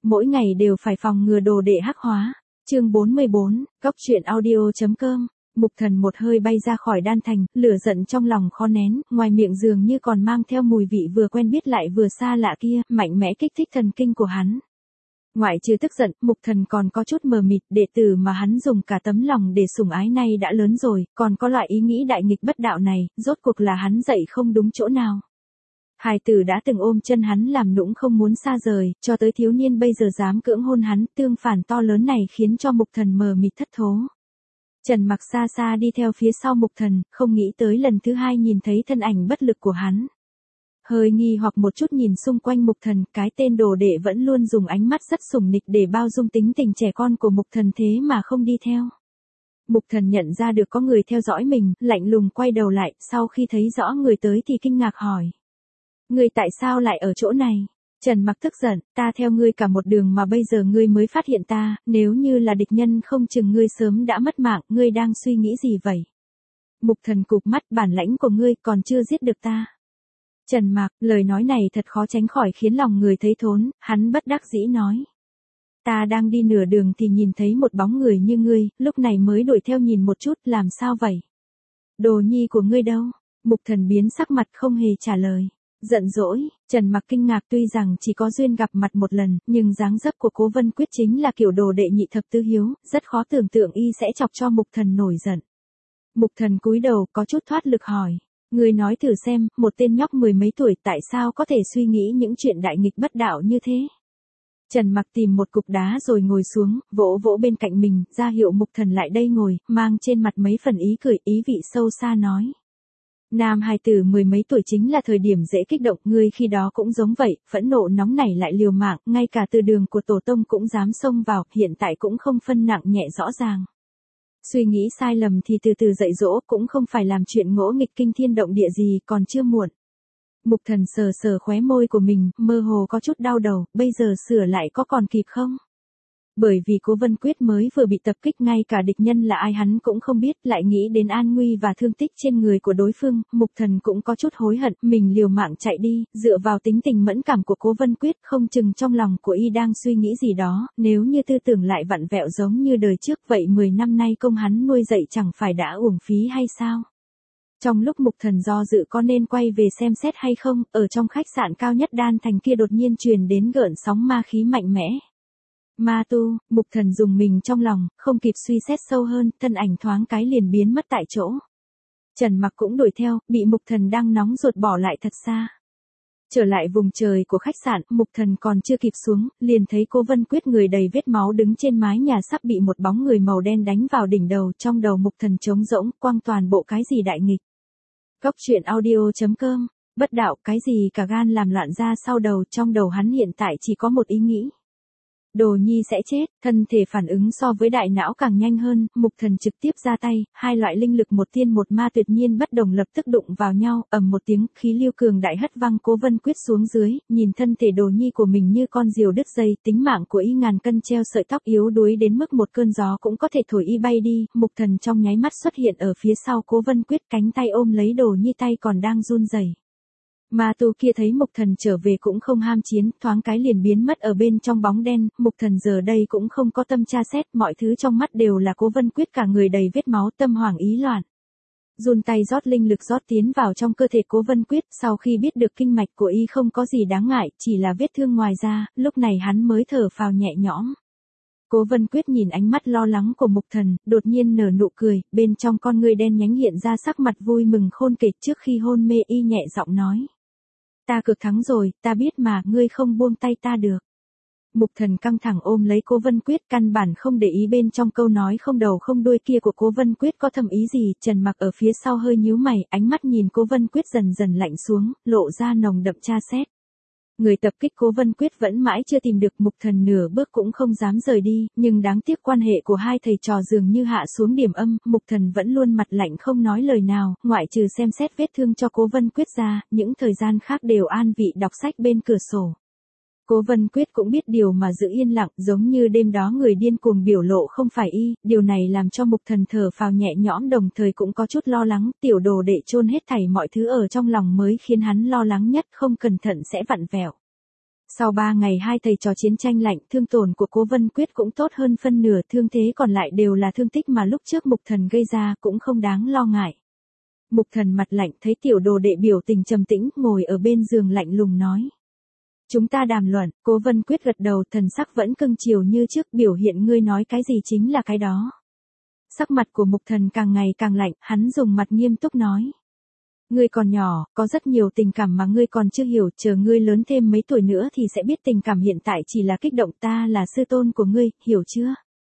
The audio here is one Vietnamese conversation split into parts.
mỗi ngày đều phải phòng ngừa đồ đệ hắc hóa. Chương 44, Cóc truyện audio.com. Mục Thần một hơi bay ra khỏi đan thành, lửa giận trong lòng khó nén, ngoài miệng dường như còn mang theo mùi vị vừa quen biết lại vừa xa lạ kia, mạnh mẽ kích thích thần kinh của hắn. Ngoại trừ tức giận, Mục Thần còn có chút mờ mịt, đệ tử mà hắn dùng cả tấm lòng để sủng ái này đã lớn rồi, còn có loại ý nghĩ đại nghịch bất đạo này, rốt cuộc là hắn dạy không đúng chỗ nào. Hài tử đã từng ôm chân hắn làm nũng không muốn xa rời, cho tới thiếu niên bây giờ dám cưỡng hôn hắn, tương phản to lớn này khiến cho Mục Thần mờ mịt thất thố. Trần Mặc xa xa đi theo phía sau Mục Thần, không nghĩ tới lần thứ hai nhìn thấy thân ảnh bất lực của hắn. Hơi nghi hoặc một chút nhìn xung quanh Mục Thần, cái tên đồ đệ vẫn luôn dùng ánh mắt rất sủng nịch để bao dung tính tình trẻ con của Mục Thần thế mà không đi theo. Mục Thần nhận ra được có người theo dõi mình, lạnh lùng quay đầu lại, sau khi thấy rõ người tới thì kinh ngạc hỏi. Ngươi tại sao lại ở chỗ này? Trần Mặc tức giận, ta theo ngươi cả một đường mà bây giờ ngươi mới phát hiện ta, nếu như là địch nhân không chừng ngươi sớm đã mất mạng, ngươi đang suy nghĩ gì vậy? Mục Thần cụp mắt, bản lãnh của ngươi còn chưa giết được ta. Trần Mặc, lời nói này thật khó tránh khỏi khiến lòng người thấy thốn, hắn bất đắc dĩ nói. Ta đang đi nửa đường thì nhìn thấy một bóng người như ngươi, lúc này mới đuổi theo nhìn một chút, làm sao vậy? Đồ nhi của ngươi đâu? Mục Thần biến sắc mặt không hề trả lời. Giận dỗi, Trần Mặc kinh ngạc, tuy rằng chỉ có duyên gặp mặt một lần, nhưng dáng dấp của Cố Vân Quyết chính là kiểu đồ đệ nhị thập tứ hiếu, rất khó tưởng tượng y sẽ chọc cho Mục Thần nổi giận. Mục Thần cúi đầu có chút thoát lực hỏi. Người nói thử xem, một tên nhóc mười mấy tuổi tại sao có thể suy nghĩ những chuyện đại nghịch bất đạo như thế? Trần Mặc tìm một cục đá rồi ngồi xuống, vỗ vỗ bên cạnh mình, ra hiệu Mục Thần lại đây ngồi, mang trên mặt mấy phần ý cười, ý vị sâu xa nói. Nam hài tử mười mấy tuổi chính là thời điểm dễ kích động, ngươi khi đó cũng giống vậy, phẫn nộ nóng nảy lại liều mạng, ngay cả từ đường của tổ tông cũng dám xông vào, hiện tại cũng không phân nặng nhẹ rõ ràng. Suy nghĩ sai lầm thì từ từ dạy dỗ, cũng không phải làm chuyện ngỗ nghịch kinh thiên động địa gì, còn chưa muộn. Mục Thần sờ sờ khóe môi của mình, mơ hồ có chút đau đầu, bây giờ sửa lại có còn kịp không? Bởi vì Cố Vân Quyết mới vừa bị tập kích, ngay cả địch nhân là ai hắn cũng không biết, lại nghĩ đến an nguy và thương tích trên người của đối phương, Mục Thần cũng có chút hối hận, mình liều mạng chạy đi, dựa vào tính tình mẫn cảm của Cố Vân Quyết, không chừng trong lòng của y đang suy nghĩ gì đó, nếu như tư tưởng lại vặn vẹo giống như đời trước, vậy 10 năm nay công hắn nuôi dạy chẳng phải đã uổng phí hay sao? Trong lúc Mục Thần do dự có nên quay về xem xét hay không, ở trong khách sạn cao nhất đan thành kia đột nhiên truyền đến gợn sóng ma khí mạnh mẽ. Ma tu, Mục Thần dùng mình trong lòng, không kịp suy xét sâu hơn, thân ảnh thoáng cái liền biến mất tại chỗ. Trần Mặc cũng đuổi theo, bị Mục Thần đang nóng ruột bỏ lại thật xa. Trở lại vùng trời của khách sạn, Mục Thần còn chưa kịp xuống, liền thấy Cố Vân Quyết người đầy vết máu đứng trên mái nhà sắp bị một bóng người màu đen đánh vào đỉnh đầu, trong đầu Mục Thần trống rỗng, quăng toàn bộ cái gì đại nghịch. Cóc truyện audio.com, bất đạo cái gì cả gan làm loạn ra sau đầu, trong đầu hắn hiện tại chỉ có một ý nghĩ. Đồ nhi sẽ chết, thân thể phản ứng so với đại não càng nhanh hơn, Mục Thần trực tiếp ra tay, hai loại linh lực một tiên một ma tuyệt nhiên bất đồng lập tức đụng vào nhau, ầm một tiếng, khí lưu cường đại hất văng Cố Vân Quyết xuống dưới, nhìn thân thể đồ nhi của mình như con diều đứt dây, tính mạng của y ngàn cân treo sợi tóc, yếu đuối đến mức một cơn gió cũng có thể thổi y bay đi, Mục Thần trong nháy mắt xuất hiện ở phía sau Cố Vân Quyết, cánh tay ôm lấy đồ nhi, tay còn đang run rẩy. Ma tu kia thấy Mục Thần trở về cũng không ham chiến, thoáng cái liền biến mất ở bên trong bóng đen, Mục Thần giờ đây cũng không có tâm tra xét, mọi thứ trong mắt đều là Cố Vân Quyết cả người đầy vết máu, tâm hoảng ý loạn. Run tay rót linh lực rót tiến vào trong cơ thể Cố Vân Quyết, sau khi biết được kinh mạch của y không có gì đáng ngại, chỉ là vết thương ngoài da, lúc này hắn mới thở phào nhẹ nhõm. Cố Vân Quyết nhìn ánh mắt lo lắng của Mục Thần, đột nhiên nở nụ cười, bên trong con ngươi đen nhánh hiện ra sắc mặt vui mừng khôn kể, trước khi hôn mê y nhẹ giọng nói. Ta cược thắng rồi, ta biết mà, ngươi không buông tay ta được. Mục Thần căng thẳng ôm lấy Cố Vân Quyết, căn bản không để ý bên trong câu nói không đầu không đuôi kia của Cố Vân Quyết có thầm ý gì. Trần Mặc ở phía sau hơi nhíu mày, ánh mắt nhìn Cố Vân Quyết dần dần lạnh xuống, lộ ra nồng đậm tra xét. Người tập kích Cố Vân Quyết vẫn mãi chưa tìm được, Mục Thần nửa bước cũng không dám rời đi, nhưng đáng tiếc quan hệ của hai thầy trò dường như hạ xuống điểm âm, Mục Thần vẫn luôn mặt lạnh không nói lời nào, ngoại trừ xem xét vết thương cho Cố Vân Quyết ra, những thời gian khác đều an vị đọc sách bên cửa sổ. Cố Vân Quyết cũng biết điều mà giữ yên lặng, giống như đêm đó người điên cuồng biểu lộ không phải y, điều này làm cho Mục Thần thở phào nhẹ nhõm, đồng thời cũng có chút lo lắng, tiểu đồ đệ chôn hết thảy mọi thứ ở trong lòng mới khiến hắn lo lắng nhất, không cẩn thận sẽ vặn vẹo. Sau 3 ngày hai thầy trò chiến tranh lạnh, thương tổn của Cố Vân Quyết cũng tốt hơn phân nửa, thương thế còn lại đều là thương tích mà lúc trước Mục Thần gây ra, cũng không đáng lo ngại. Mục Thần mặt lạnh, thấy tiểu đồ đệ biểu tình trầm tĩnh, ngồi ở bên giường lạnh lùng nói. Chúng ta đàm luận. Cố Vân Quyết gật đầu, thần sắc vẫn cưng chiều như trước, biểu hiện ngươi nói cái gì chính là cái đó. Sắc mặt của Mục Thần càng ngày càng lạnh, hắn dùng mặt nghiêm túc nói. Ngươi còn nhỏ, có rất nhiều tình cảm mà ngươi còn chưa hiểu, chờ ngươi lớn thêm mấy tuổi nữa thì sẽ biết tình cảm hiện tại chỉ là kích động, ta là sư tôn của ngươi, hiểu chưa?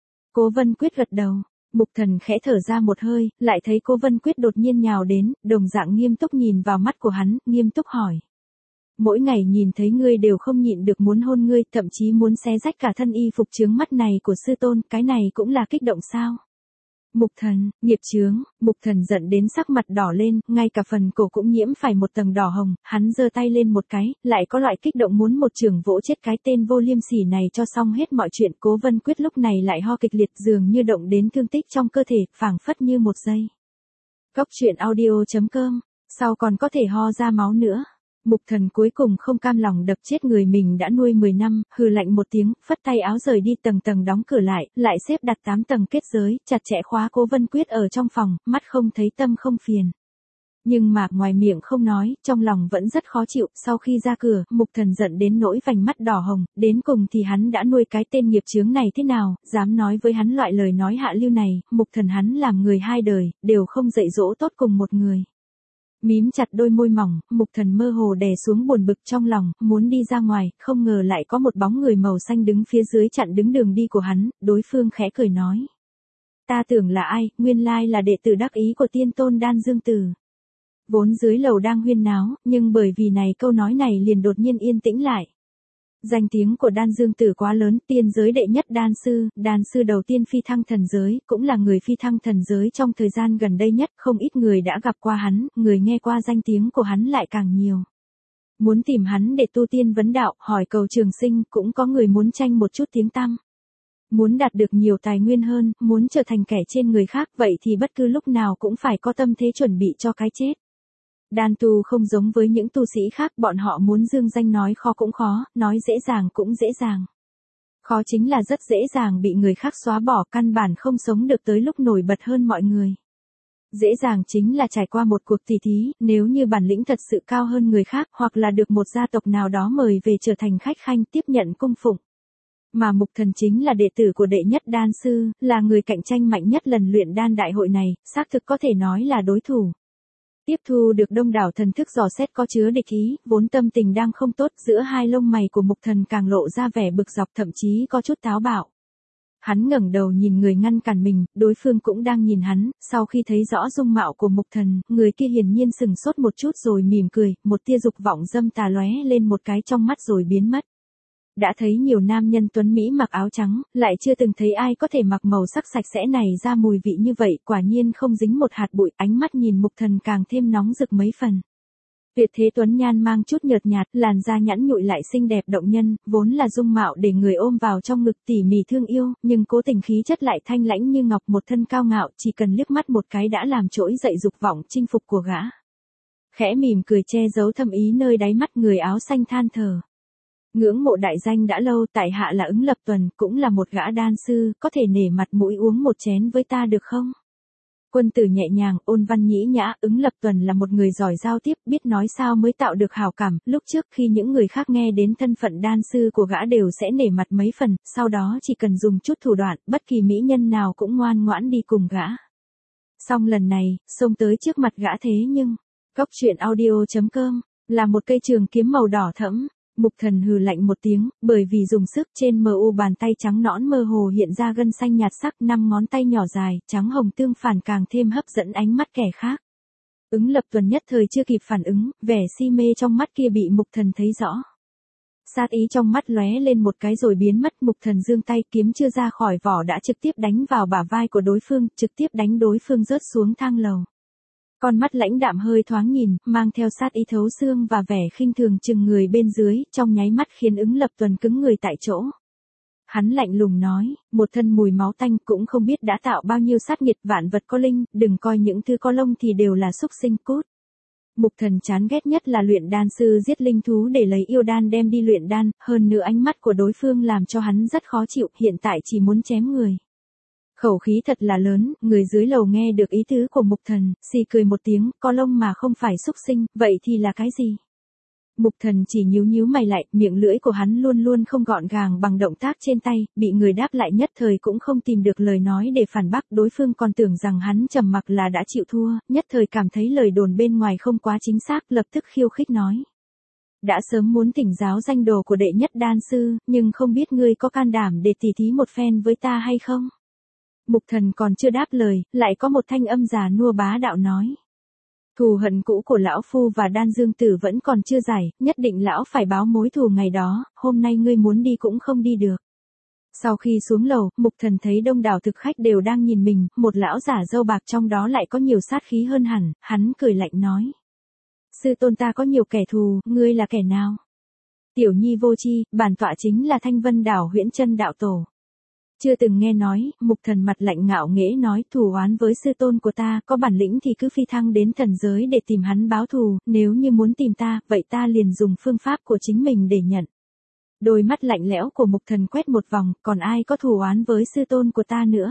Cố Vân Quyết gật đầu. Mục Thần khẽ thở ra một hơi, lại thấy Cố Vân Quyết đột nhiên nhào đến, đồng dạng nghiêm túc nhìn vào mắt của hắn, nghiêm túc hỏi. Mỗi ngày nhìn thấy ngươi đều không nhịn được muốn hôn ngươi, thậm chí muốn xé rách cả thân y phục chướng mắt này của sư tôn, cái này cũng là kích động sao? Mục Thần, nghiệp chướng. Mục Thần giận đến sắc mặt đỏ lên, ngay cả phần cổ cũng nhiễm phải một tầng đỏ hồng, hắn giơ tay lên một cái, lại có loại kích động muốn một chưởng vỗ chết cái tên vô liêm sỉ này cho xong hết mọi chuyện. Cố Vân Quyết lúc này lại ho kịch liệt, dường như động đến thương tích trong cơ thể, phảng phất như một giây. Cốc truyện audio.com, sau còn có thể ho ra máu nữa. Mục Thần cuối cùng không cam lòng đập chết người mình đã nuôi 10 năm, hừ lạnh một tiếng, phất tay áo rời đi, tầng tầng đóng cửa lại xếp đặt 8 tầng kết giới, chặt chẽ khóa Cố Vân Quyết ở trong phòng, mắt không thấy tâm không phiền. Nhưng mà ngoài miệng không nói, trong lòng vẫn rất khó chịu, sau khi ra cửa, Mục Thần giận đến nỗi vành mắt đỏ hồng, đến cùng thì hắn đã nuôi cái tên nghiệp chướng này thế nào, dám nói với hắn loại lời nói hạ lưu này. Mục Thần hắn làm người hai đời, đều không dạy dỗ tốt cùng một người. Mím chặt đôi môi mỏng, Mục Thần mơ hồ đè xuống buồn bực trong lòng, muốn đi ra ngoài, không ngờ lại có một bóng người màu xanh đứng phía dưới chặn đứng đường đi của hắn, đối phương khẽ cười nói. Ta tưởng là ai, nguyên lai là đệ tử đắc ý của tiên tôn Đan Dương Tử. Vốn dưới lầu đang huyên náo, nhưng bởi vì này câu nói này liền đột nhiên yên tĩnh lại. Danh tiếng của Đan Dương Tử quá lớn, tiên giới đệ nhất đan sư đầu tiên phi thăng thần giới, cũng là người phi thăng thần giới trong thời gian gần đây nhất, không ít người đã gặp qua hắn, người nghe qua danh tiếng của hắn lại càng nhiều. Muốn tìm hắn để tu tiên vấn đạo, hỏi cầu trường sinh, cũng có người muốn tranh một chút tiếng tăm. Muốn đạt được nhiều tài nguyên hơn, muốn trở thành kẻ trên người khác, vậy thì bất cứ lúc nào cũng phải có tâm thế chuẩn bị cho cái chết. Đan tu không giống với những tu sĩ khác, bọn họ muốn dương danh nói khó cũng khó, nói dễ dàng cũng dễ dàng. Khó chính là rất dễ dàng bị người khác xóa bỏ, căn bản không sống được tới lúc nổi bật hơn mọi người. Dễ dàng chính là trải qua một cuộc tỷ thí, nếu như bản lĩnh thật sự cao hơn người khác, hoặc là được một gia tộc nào đó mời về trở thành khách khanh tiếp nhận cung phụng. Mà Mục Thần chính là đệ tử của đệ nhất đan sư, là người cạnh tranh mạnh nhất lần luyện đan đại hội này, xác thực có thể nói là đối thủ. Tiếp thu được đông đảo thần thức dò xét có chứa địch ý, vốn tâm tình đang không tốt, giữa hai lông mày của Mục Thần càng lộ ra vẻ bực dọc, thậm chí có chút táo bạo. Hắn ngẩng đầu nhìn người ngăn cản mình, đối phương cũng đang nhìn hắn, sau khi thấy rõ dung mạo của Mục Thần, người kia hiển nhiên sừng sốt một chút rồi mỉm cười, một tia dục vọng dâm tà lóe lên một cái trong mắt rồi biến mất. Đã thấy nhiều nam nhân tuấn Mỹ mặc áo trắng, lại chưa từng thấy ai có thể mặc màu sắc sạch sẽ này ra mùi vị như vậy, quả nhiên không dính một hạt bụi, ánh mắt nhìn Mục Thần càng thêm nóng rực mấy phần. Tuyệt thế tuấn nhan mang chút nhợt nhạt, làn da nhẵn nhụi lại xinh đẹp động nhân, vốn là dung mạo để người ôm vào trong ngực tỉ mỉ thương yêu, nhưng cố tình khí chất lại thanh lãnh như ngọc, một thân cao ngạo, chỉ cần liếc mắt một cái đã làm trỗi dậy dục vọng chinh phục của gã. Khẽ mỉm cười che giấu thâm ý nơi đáy mắt, người áo xanh than thở. Ngưỡng mộ đại danh đã lâu, tại hạ là Ứng Lập Tuần, cũng là một gã đan sư, có thể nể mặt mũi uống một chén với ta được không? Quân tử nhẹ nhàng, ôn văn nhĩ nhã, Ứng Lập Tuần là một người giỏi giao tiếp, biết nói sao mới tạo được hảo cảm, lúc trước khi những người khác nghe đến thân phận đan sư của gã đều sẽ nể mặt mấy phần, sau đó chỉ cần dùng chút thủ đoạn, bất kỳ mỹ nhân nào cũng ngoan ngoãn đi cùng gã. Song lần này, xông tới trước mặt gã thế nhưng, Cốc truyện audio.com, là một cây trường kiếm màu đỏ thẫm. Mục Thần hừ lạnh một tiếng, bởi vì dùng sức trên mu bàn tay trắng nõn mơ hồ hiện ra gân xanh nhạt sắc, 5 ngón tay nhỏ dài, trắng hồng tương phản càng thêm hấp dẫn ánh mắt kẻ khác. Ứng Lập Tuần nhất thời chưa kịp phản ứng, vẻ si mê trong mắt kia bị Mục Thần thấy rõ. Sát ý trong mắt lóe lên một cái rồi biến mất, Mục Thần giương tay, kiếm chưa ra khỏi vỏ đã trực tiếp đánh vào bả vai của đối phương, trực tiếp đánh đối phương rớt xuống thang lầu. Con mắt lãnh đạm hơi thoáng nhìn, mang theo sát ý thấu xương và vẻ khinh thường chừng người bên dưới, trong nháy mắt khiến Ứng Lập Tuần cứng người tại chỗ. Hắn lạnh lùng nói, một thân mùi máu tanh, cũng không biết đã tạo bao nhiêu sát nghiệt, vạn vật có linh, đừng coi những thứ có lông thì đều là súc sinh, cút. Mục Thần chán ghét nhất là luyện đan sư giết linh thú để lấy yêu đan đem đi luyện đan, hơn nữa ánh mắt của đối phương làm cho hắn rất khó chịu, hiện tại chỉ muốn chém người. Khẩu khí thật là lớn, người dưới lầu nghe được ý tứ của Mục Thần, xì cười một tiếng, có lông mà không phải xúc sinh, vậy thì là cái gì? Mục Thần chỉ nhíu nhíu mày lại, miệng lưỡi của hắn luôn luôn không gọn gàng bằng động tác trên tay, bị người đáp lại nhất thời cũng không tìm được lời nói để phản bác, đối phương còn tưởng rằng hắn trầm mặc là đã chịu thua, nhất thời cảm thấy lời đồn bên ngoài không quá chính xác, lập tức khiêu khích nói. Đã sớm muốn thỉnh giáo danh đồ của đệ nhất đan sư, nhưng không biết ngươi có can đảm để tỉ thí một phen với ta hay không? Mục Thần còn chưa đáp lời, lại có một thanh âm già nua bá đạo nói. Thù hận cũ của lão phu và Đan Dương Tử vẫn còn chưa giải, nhất định lão phải báo mối thù ngày đó, hôm nay ngươi muốn đi cũng không đi được. Sau khi xuống lầu, Mục Thần thấy đông đảo thực khách đều đang nhìn mình, một lão giả râu bạc trong đó lại có nhiều sát khí hơn hẳn, hắn cười lạnh nói. Sư tôn ta có nhiều kẻ thù, ngươi là kẻ nào? Tiểu nhi vô tri, bản tọa chính là Thanh Vân Đảo Huyễn Chân đạo tổ. Chưa từng nghe nói, Mục Thần mặt lạnh ngạo nghễ nói thù oán với sư tôn của ta, có bản lĩnh thì cứ phi thăng đến thần giới để tìm hắn báo thù, nếu như muốn tìm ta, vậy ta liền dùng phương pháp của chính mình để nhận. Đôi mắt lạnh lẽo của Mục Thần quét một vòng, còn ai có thù oán với sư tôn của ta nữa?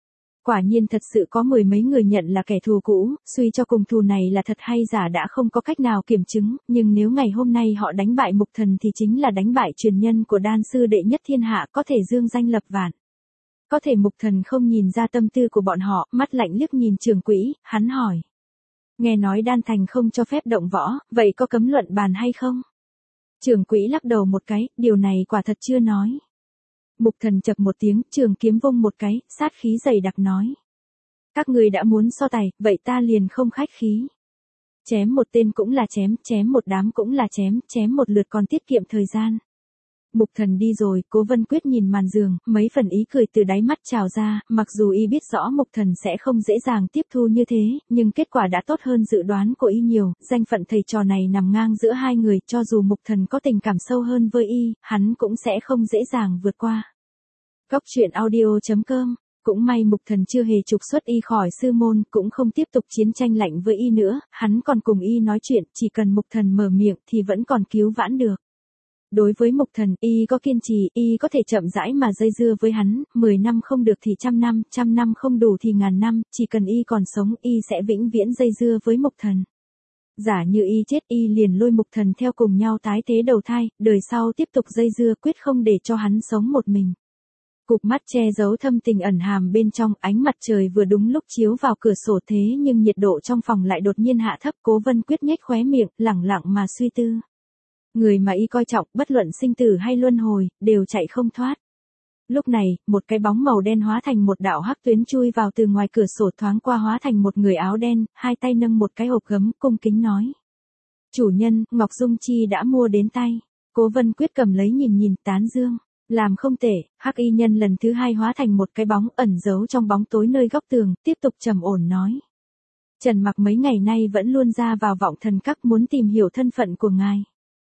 Quả nhiên thật sự có mười mấy người nhận là kẻ thù cũ, suy cho cùng thù này là thật hay giả đã không có cách nào kiểm chứng, nhưng nếu ngày hôm nay họ đánh bại Mục Thần thì chính là đánh bại truyền nhân của đan sư đệ nhất thiên hạ, có thể dương danh lập vạn. Có thể Mục Thần không nhìn ra tâm tư của bọn họ, mắt lạnh liếc nhìn Trường Quỹ, hắn hỏi. Nghe nói Đan Thành không cho phép động võ, vậy có cấm luận bàn hay không? Trường Quỹ lắc đầu một cái, điều này quả thật chưa nói. Mục Thần chập một tiếng, trường kiếm vung một cái, sát khí dày đặc nói. Các người đã muốn so tài, vậy ta liền không khách khí. Chém một tên cũng là chém một đám cũng là chém một lượt còn tiết kiệm thời gian. Mục Thần đi rồi, Cố Vân Quyết nhìn màn giường, mấy phần ý cười từ đáy mắt trào ra, mặc dù y biết rõ Mục Thần sẽ không dễ dàng tiếp thu như thế, nhưng kết quả đã tốt hơn dự đoán của y nhiều, danh phận thầy trò này nằm ngang giữa hai người, cho dù Mục Thần có tình cảm sâu hơn với y, hắn cũng sẽ không dễ dàng vượt qua. Góc truyện audio.com. Cũng may Mục Thần chưa hề trục xuất y khỏi sư môn, cũng không tiếp tục chiến tranh lạnh với y nữa, hắn còn cùng y nói chuyện, chỉ cần Mục Thần mở miệng thì vẫn còn cứu vãn được. Đối với Mục Thần, y có kiên trì, y có thể chậm rãi mà dây dưa với hắn, 10 năm không được thì trăm năm không đủ thì ngàn năm, chỉ cần y còn sống, y sẽ vĩnh viễn dây dưa với Mục Thần. Giả như y chết, y liền lôi Mục Thần theo cùng nhau tái thế đầu thai, đời sau tiếp tục dây dưa, quyết không để cho hắn sống một mình. Cụp mắt che giấu thâm tình ẩn hàm bên trong, ánh mặt trời vừa đúng lúc chiếu vào cửa sổ thế nhưng nhiệt độ trong phòng lại đột nhiên hạ thấp. Cố Vân Quyết nhếch khóe miệng, lẳng lặng mà suy tư. Người mà y coi trọng, bất luận sinh tử hay luân hồi, đều chạy không thoát. Lúc này, một cái bóng màu đen hóa thành một đạo hắc tuyến chui vào từ ngoài cửa sổ, thoáng qua hóa thành một người áo đen, hai tay nâng một cái hộp gấm, cung kính nói. Chủ nhân, Ngọc Dung Chi đã mua đến tay. Cố Vân Quyết cầm lấy nhìn tán dương. Làm không tệ, hắc y nhân lần thứ hai hóa thành một cái bóng ẩn giấu trong bóng tối nơi góc tường, tiếp tục trầm ổn nói. Trần Mặc mấy ngày nay vẫn luôn ra vào Vọng Thần Các muốn tìm hiểu thân phận của ngài.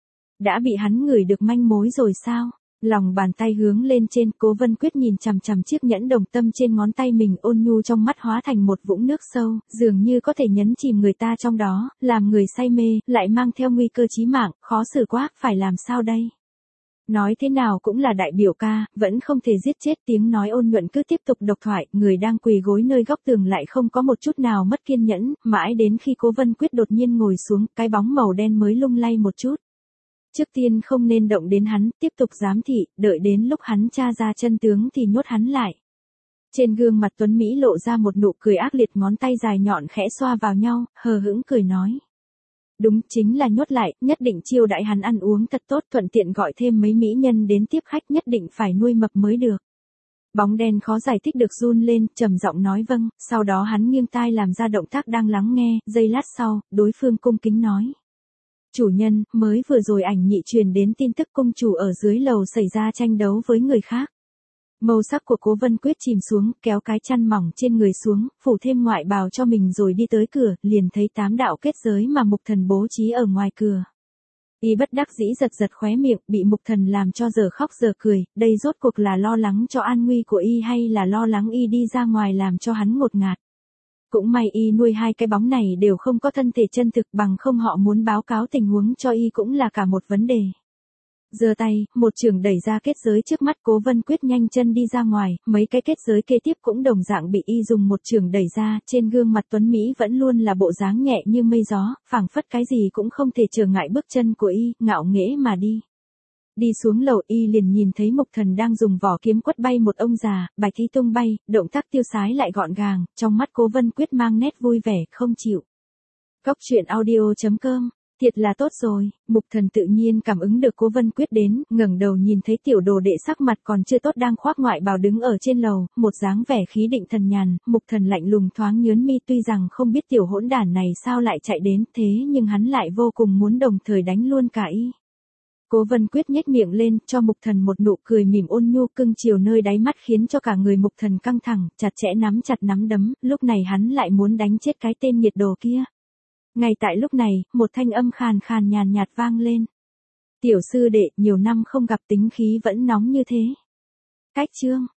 Đã bị hắn ngửi được manh mối rồi sao? Lòng bàn tay hướng lên trên, Cố Vân Quyết nhìn chằm chằm chiếc nhẫn đồng tâm trên ngón tay mình, ôn nhu trong mắt hóa thành một vũng nước sâu, dường như có thể nhấn chìm người ta trong đó, làm người say mê, lại mang theo nguy cơ chí mạng, khó xử quá, phải làm sao đây? Nói thế nào cũng là đại biểu ca, vẫn không thể giết chết. Tiếng nói ôn nhuận cứ tiếp tục độc thoại, người đang quỳ gối nơi góc tường lại không có một chút nào mất kiên nhẫn, mãi đến khi Cố Vân Quyết đột nhiên ngồi xuống, cái bóng màu đen mới lung lay một chút. Trước tiên không nên động đến hắn, tiếp tục giám thị, đợi đến lúc hắn tra ra chân tướng thì nhốt hắn lại. Trên gương mặt Tuấn Mỹ lộ ra một nụ cười ác liệt, ngón tay dài nhọn khẽ xoa vào nhau, hờ hững cười nói. Đúng, chính là nhốt lại, nhất định chiêu đãi hắn ăn uống thật tốt, thuận tiện gọi thêm mấy mỹ nhân đến tiếp khách, nhất định phải nuôi mập mới được. Bóng đen khó giải thích được run lên, trầm giọng nói vâng, sau đó hắn nghiêng tai làm ra động tác đang lắng nghe, giây lát sau, đối phương cung kính nói. Chủ nhân, mới vừa rồi ảnh nhị truyền đến tin tức cung chủ ở dưới lầu xảy ra tranh đấu với người khác. Màu sắc của Cố Vân Quyết chìm xuống, kéo cái chăn mỏng trên người xuống, phủ thêm ngoại bào cho mình rồi đi tới cửa, liền thấy 8 đạo kết giới mà Mục Thần bố trí ở ngoài cửa. Y bất đắc dĩ giật khóe miệng, bị Mục Thần làm cho giờ khóc giờ cười, đây rốt cuộc là lo lắng cho an nguy của y hay là lo lắng y đi ra ngoài làm cho hắn ngột ngạt. Cũng may y nuôi hai cái bóng này đều không có thân thể chân thực, bằng không họ muốn báo cáo tình huống cho y cũng là cả một vấn đề. Giơ tay, một chưởng đẩy ra kết giới trước mắt Cố Vân Quyết nhanh chân đi ra ngoài, mấy cái kết giới kế tiếp cũng đồng dạng bị y dùng một chưởng đẩy ra, trên gương mặt tuấn Mỹ vẫn luôn là bộ dáng nhẹ như mây gió, phảng phất cái gì cũng không thể trở ngại bước chân của y, ngạo nghễ mà đi. Đi xuống lầu y liền nhìn thấy Mục Thần đang dùng vỏ kiếm quất bay một ông già, bạch y tung bay, động tác tiêu sái lại gọn gàng, trong mắt Cố Vân Quyết mang nét vui vẻ, không chịu. Cóc truyện audio.com. Thiệt là tốt rồi, Mục Thần tự nhiên cảm ứng được Cố Vân Quyết đến, ngẩng đầu nhìn thấy tiểu đồ đệ sắc mặt còn chưa tốt đang khoác ngoại bào đứng ở trên lầu, một dáng vẻ khí định thần nhàn, Mục Thần lạnh lùng thoáng nhớn mi, tuy rằng không biết tiểu hỗn đản này sao lại chạy đến, thế nhưng hắn lại vô cùng muốn đồng thời đánh luôn cả y. Cố Vân Quyết nhếch miệng lên, cho Mục Thần một nụ cười mỉm ôn nhu cưng chiều nơi đáy mắt khiến cho cả người Mục Thần căng thẳng, chặt chẽ nắm chặt nắm đấm, lúc này hắn lại muốn đánh chết cái tên nhiệt đồ kia. Ngay tại lúc này, một thanh âm khàn khàn nhàn nhạt vang lên. Tiểu sư đệ, nhiều năm không gặp tính khí vẫn nóng như thế. Cách chương.